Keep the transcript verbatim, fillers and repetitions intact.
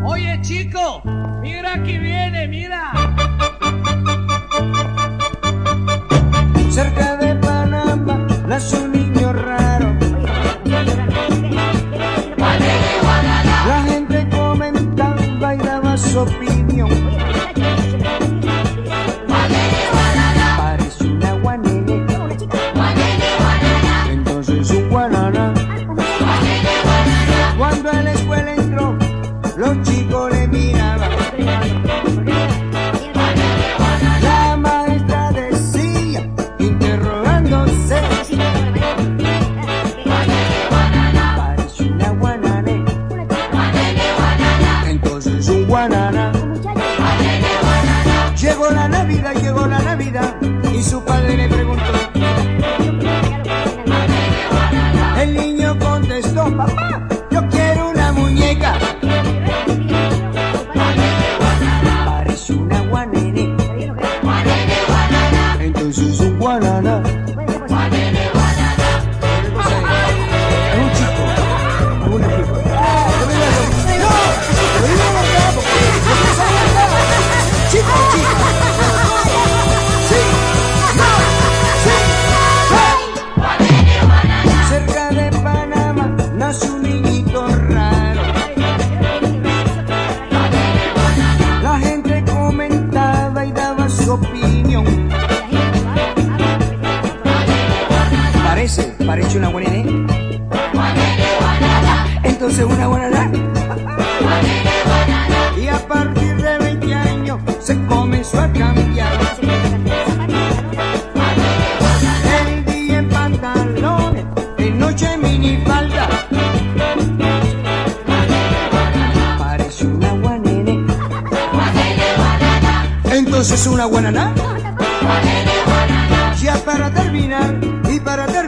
Oye, chico, mira que viene, mira. Cerca de Panamá nació un niño raro. La gente comentaba y daba su opinión. Parece una guanene, entonces un guananá. Cuando a la escuela entró, los chicos le miraban. La maestra decía, interrogándose, parece una guanane, entonces un guananá. Llegó la Navidad, llegó la Navidad, y su padre le preguntó. El niño contestó, papá, yo quiero una muñeca. Parece una guanene, entonces un guananá. Es un chico, es un equipo. Chico, chico. Sí, no, sí, no. Cerca de Panamá nació un niñito raro. La gente comentaba y daba su opinión. Parece, parece una guanene. Entonces una guananá. Y a partir de veinte años se comenzó a cambiar. El día en pantalones, de noche en minifalda. Parece una guanene, entonces una guananá. Ya para terminar, y para terminar